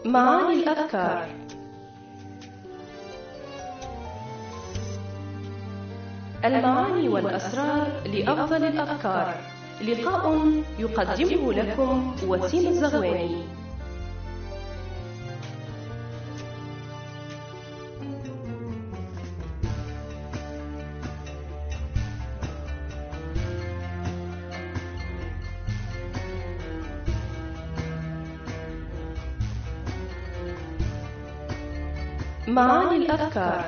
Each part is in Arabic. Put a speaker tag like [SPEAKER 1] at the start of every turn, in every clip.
[SPEAKER 1] معاني الأفكار. المعاني والأسرار لأفضل الأفكار. لقاء يقدمه لكم وسيم الزغواني. معاني الأفكار.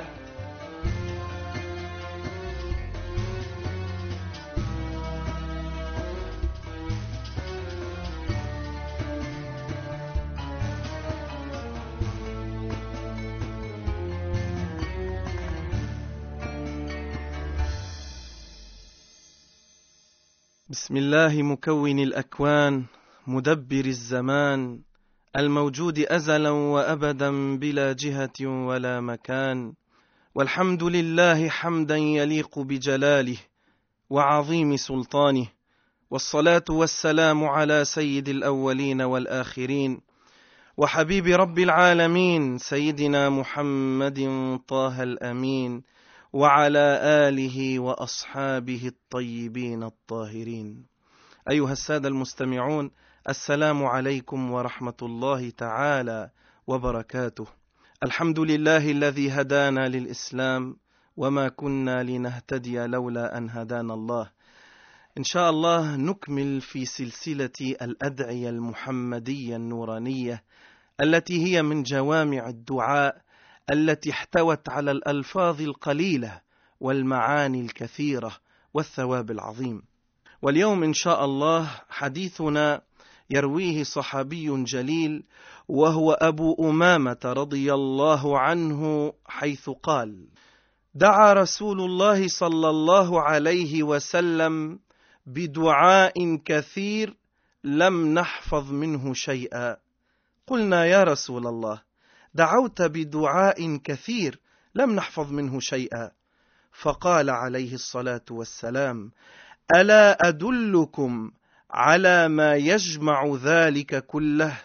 [SPEAKER 2] بسم الله مكون الأكوان، مدبر الزمان، الموجود أزلا وأبدا بلا جهة ولا مكان، والحمد لله حمدا يليق بجلاله وعظيم سلطانه، والصلاة والسلام على سيد الأولين والآخرين وحبيب رب العالمين سيدنا محمد طه الأمين، وعلى آله وأصحابه الطيبين الطاهرين. أيها السادة المستمعون، السلام عليكم ورحمة الله تعالى وبركاته. الحمد لله الذي هدانا للإسلام، وما كنا لنهتدي لولا أن هدانا الله. إن شاء الله نكمل في سلسلة الأدعية المحمدية النورانية التي هي من جوامع الدعاء، التي احتوت على الألفاظ القليلة والمعاني الكثيرة والثواب العظيم. واليوم إن شاء الله حديثنا يرويه صحابي جليل، وهو أبو أمامة رضي الله عنه، حيث قال: دعا رسول الله صلى الله عليه وسلم بدعاء كثير لم نحفظ منه شيئا. قلنا: يا رسول الله، دعوت بدعاء كثير لم نحفظ منه شيئا. فقال عليه الصلاة والسلام: ألا أدلكم على ما يجمع ذلك كله؟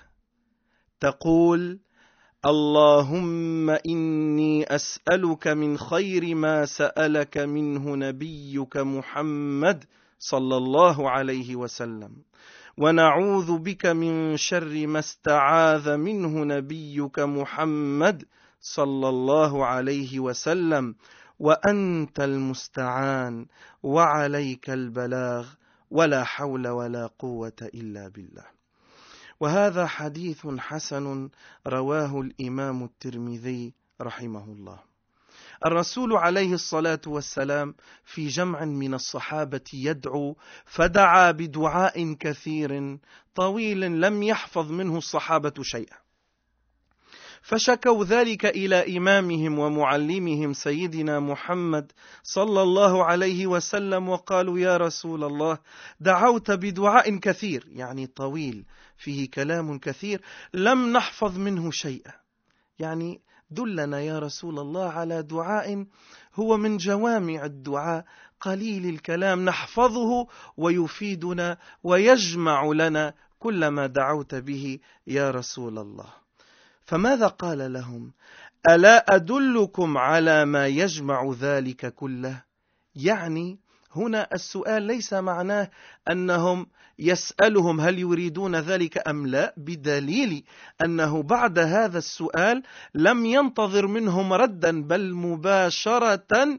[SPEAKER 2] تقول: اللهم إني أسألك من خير ما سألك منه نبيك محمد صلى الله عليه وسلم، ونعوذ بك من شر ما استعاذ منه نبيك محمد صلى الله عليه وسلم، وأنت المستعان وعليك البلاغ، ولا حول ولا قوة إلا بالله. وهذا حديث حسن رواه الإمام الترمذي رحمه الله. الرسول عليه الصلاة والسلام في جمع من الصحابة يدعو، فدعا بدعاء كثير طويل لم يحفظ منه الصحابة شيئا، فشكوا ذلك إلى إمامهم ومعلمهم سيدنا محمد صلى الله عليه وسلم، وقالوا: يا رسول الله، دعوت بدعاء كثير، يعني طويل فيه كلام كثير، لم نحفظ منه شيئا، يعني دلنا يا رسول الله على دعاء هو من جوامع الدعاء، قليل الكلام نحفظه ويفيدنا ويجمع لنا كل ما دعوت به يا رسول الله. فماذا قال لهم؟ ألا أدلكم على ما يجمع ذلك كله؟ يعني هنا السؤال ليس معناه أنهم يسألهم هل يريدون ذلك أم لا، بدليل أنه بعد هذا السؤال لم ينتظر منهم ردا، بل مباشرة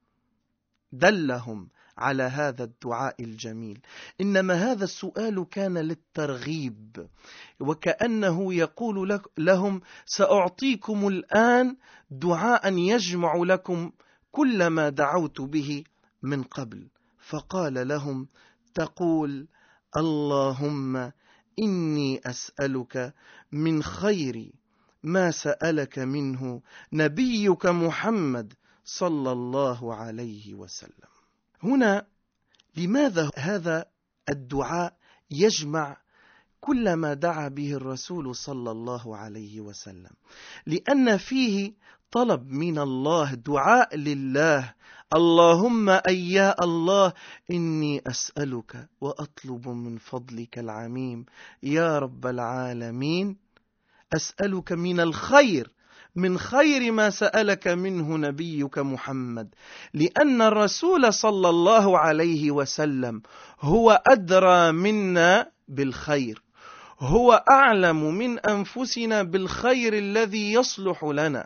[SPEAKER 2] دلهم على هذا الدعاء الجميل. إنما هذا السؤال كان للترغيب، وكأنه يقول لهم: سأعطيكم الآن دعاء يجمع لكم كل ما دعوت به من قبل. فقال لهم: تقول: اللهم إني أسألك من خير ما سألك منه نبيك محمد صلى الله عليه وسلم. هنا لماذا هذا الدعاء يجمع كل ما دعا به الرسول صلى الله عليه وسلم؟ لأن فيه طلب من الله، دعاء لله: اللهم أي يا الله إني أسألك وأطلب من فضلك العميم يا رب العالمين أسألك من الخير، من خير ما سألك منه نبيك محمد، لأن الرسول صلى الله عليه وسلم هو أدرى منا بالخير، هو أعلم من أنفسنا بالخير الذي يصلح لنا.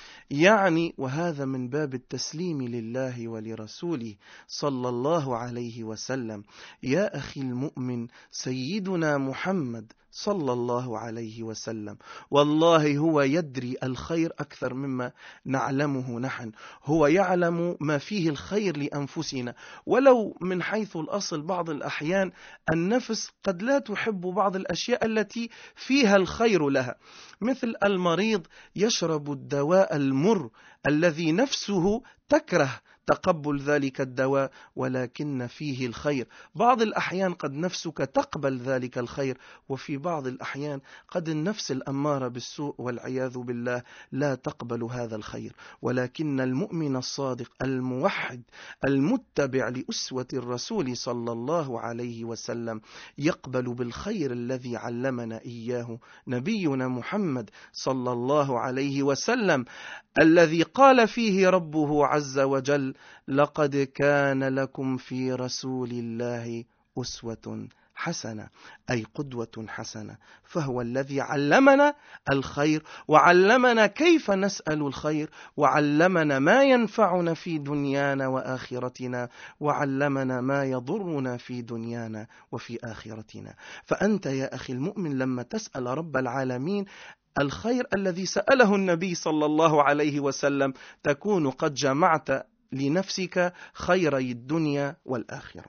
[SPEAKER 2] يعني وهذا من باب التسليم لله ولرسوله صلى الله عليه وسلم. يا أخي المؤمن، سيدنا محمد صلى الله عليه وسلم والله هو يدري الخير أكثر مما نعلمه نحن، هو يعلم ما فيه الخير لأنفسنا، ولو من حيث الأصل بعض الأحيان النفس قد لا تحب بعض الأشياء التي فيها الخير لها، مثل المريض يشرب الدواء المر الذي نفسه تكره تقبل ذلك الدواء ولكن فيه الخير. بعض الأحيان قد نفسك تقبل ذلك الخير، وفي بعض الأحيان قد النفس الأمارة بالسوء والعياذ بالله لا تقبل هذا الخير. ولكن المؤمن الصادق الموحد المتبع لأسوة الرسول صلى الله عليه وسلم يقبل بالخير الذي علمنا إياه نبينا محمد صلى الله عليه وسلم، الذي قال فيه ربه عز وجل: لقد كان لكم في رسول الله أسوة حسنة، أي قدوة حسنة. فهو الذي علمنا الخير، وعلمنا كيف نسأل الخير، وعلمنا ما ينفعنا في دنيانا وآخرتنا، وعلمنا ما يضرنا في دنيانا وفي آخرتنا. فأنت يا أخي المؤمن لما تسأل رب العالمين الخير الذي سأله النبي صلى الله عليه وسلم تكون قد جمعت لنفسك خيري الدنيا والآخرة.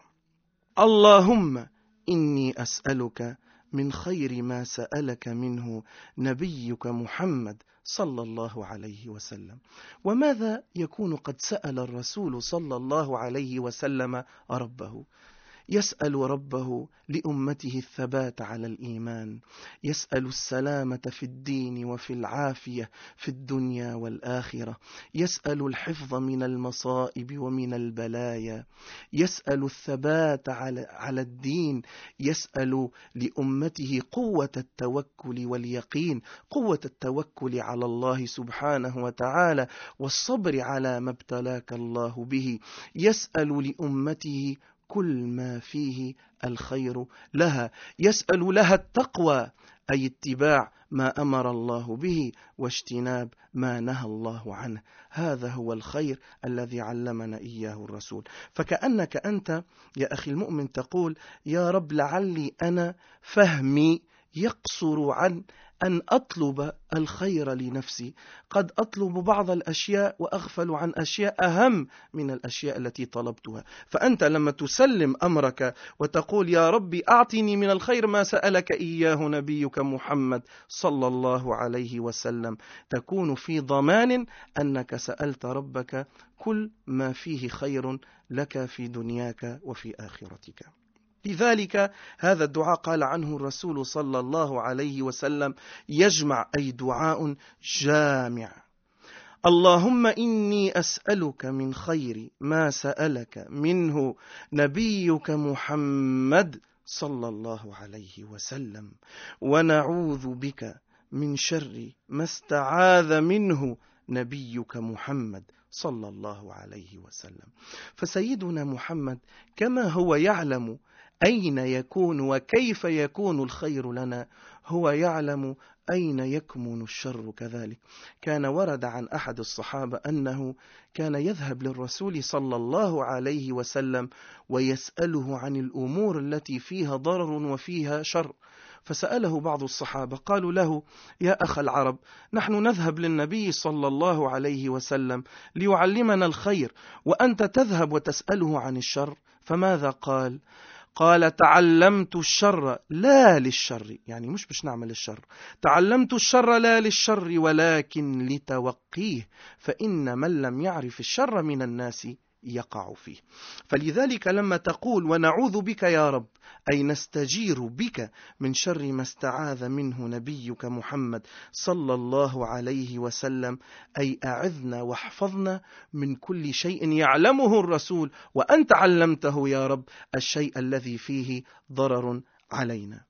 [SPEAKER 2] اللهم إني أسألك من خير ما سألك منه نبيك محمد صلى الله عليه وسلم. وماذا يكون قد سأل الرسول صلى الله عليه وسلم ربه؟ يسأل ربه لأمته الثبات على الإيمان، يسأل السلامة في الدين وفي العافية في الدنيا والآخرة، يسأل الحفظ من المصائب ومن البلايا، يسأل الثبات على الدين، يسأل لأمته قوة التوكل واليقين، قوة التوكل على الله سبحانه وتعالى والصبر على ما ابتلاك الله به، يسأل لأمته كل ما فيه الخير لها، يسأل لها التقوى أي اتباع ما أمر الله به واجتناب ما نهى الله عنه. هذا هو الخير الذي علمنا إياه الرسول. فكأنك أنت يا أخي المؤمن تقول: يا رب لعلي أنا فهمي يقصر عن أن أطلب الخير لنفسي، قد أطلب بعض الأشياء وأغفل عن أشياء أهم من الأشياء التي طلبتها. فأنت لما تسلم أمرك وتقول: يا ربي أعطني من الخير ما سألك إياه نبيك محمد صلى الله عليه وسلم، تكون في ضمان أنك سألت ربك كل ما فيه خير لك في دنياك وفي آخرتك. لذلك هذا الدعاء قال عنه الرسول صلى الله عليه وسلم: يجمع، أي دعاء جامع. اللهم إني أسألك من خير ما سألك منه نبيك محمد صلى الله عليه وسلم، ونعوذ بك من شر ما استعاذ منه نبيك محمد صلى الله عليه وسلم. فسيدنا محمد كما هو يعلم أين يكون وكيف يكون الخير لنا، هو يعلم أين يكمن الشر كذلك. كان ورد عن أحد الصحابة أنه كان يذهب للرسول صلى الله عليه وسلم ويسأله عن الأمور التي فيها ضرر وفيها شر، فسأله بعض الصحابة قالوا له: يا أخ العرب، نحن نذهب للنبي صلى الله عليه وسلم ليعلمنا الخير، وأنت تذهب وتسأله عن الشر. فماذا قال؟ قال: تعلمت الشر لا للشر، يعني مش باش نعمل الشر، تعلمت الشر لا للشر ولكن لتوقيه، فإن من لم يعرف الشر من الناس يقع فيه. فلذلك لما تقول ونعوذ بك يا رب، أي نستجير بك من شر ما استعاذ منه نبيك محمد صلى الله عليه وسلم، أي أعذنا واحفظنا من كل شيء يعلمه الرسول وأنت علمته يا رب، الشيء الذي فيه ضرر علينا.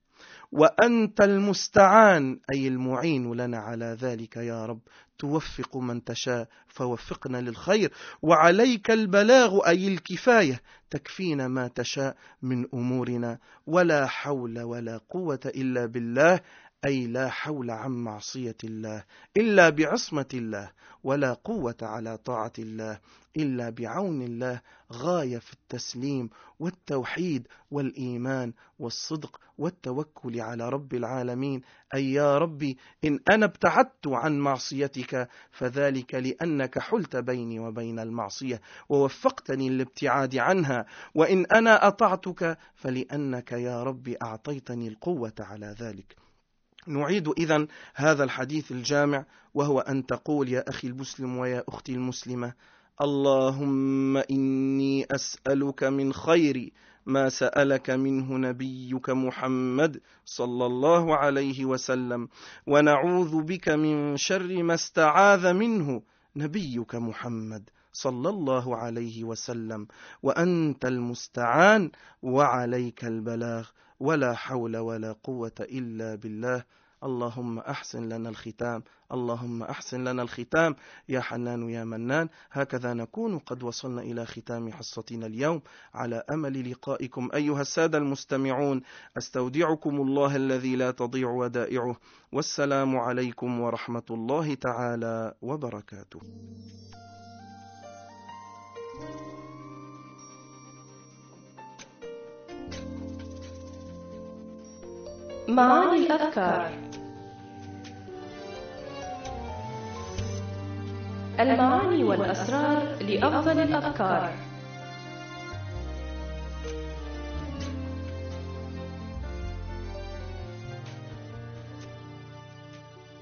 [SPEAKER 2] وأنت المستعان أي المعين لنا على ذلك يا رب. توفق من تشاء فوفقنا للخير، وعليك البلاغ أي الكفاية، تكفينا ما تشاء من أمورنا، ولا حول ولا قوة إلا بالله، أي لا حول عن معصية الله إلا بعصمة الله، ولا قوة على طاعة الله إلا بعون الله، غاية في التسليم والتوحيد والإيمان والصدق والتوكل على رب العالمين. أي يا ربي إن أنا ابتعدت عن معصيتك فذلك لأنك حلت بيني وبين المعصية ووفقتني للابتعاد عنها، وإن أنا أطعتك فلأنك يا ربي أعطيتني القوة على ذلك. نعيد إذن هذا الحديث الجامع، وهو أن تقول يا أخي المسلم ويا أختي المسلمة: اللهم إني أسألك من خير ما سألك منه نبيك محمد صلى الله عليه وسلم، ونعوذ بك من شر ما استعاذ منه نبيك محمد صلى الله عليه وسلم، وأنت المستعان وعليك البلاغ، ولا حول ولا قوة إلا بالله. اللهم أحسن لنا الختام، اللهم أحسن لنا الختام يا حنان يا منان. هكذا نكون قد وصلنا إلى ختام حصتنا اليوم، على أمل لقائكم أيها السادة المستمعون. أستودعكم الله الذي لا تضيع ودائعه، والسلام عليكم ورحمة الله تعالى وبركاته.
[SPEAKER 1] معاني الأذكار. المعاني والأسرار لأفضل الأذكار.